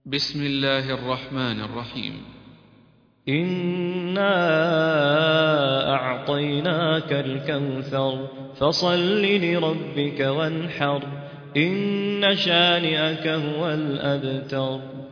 بسم الله الرحمن الرحيم. إنا أعطيناك الكوثر فصل لربك وانحر إن شانئك هو الأبتر.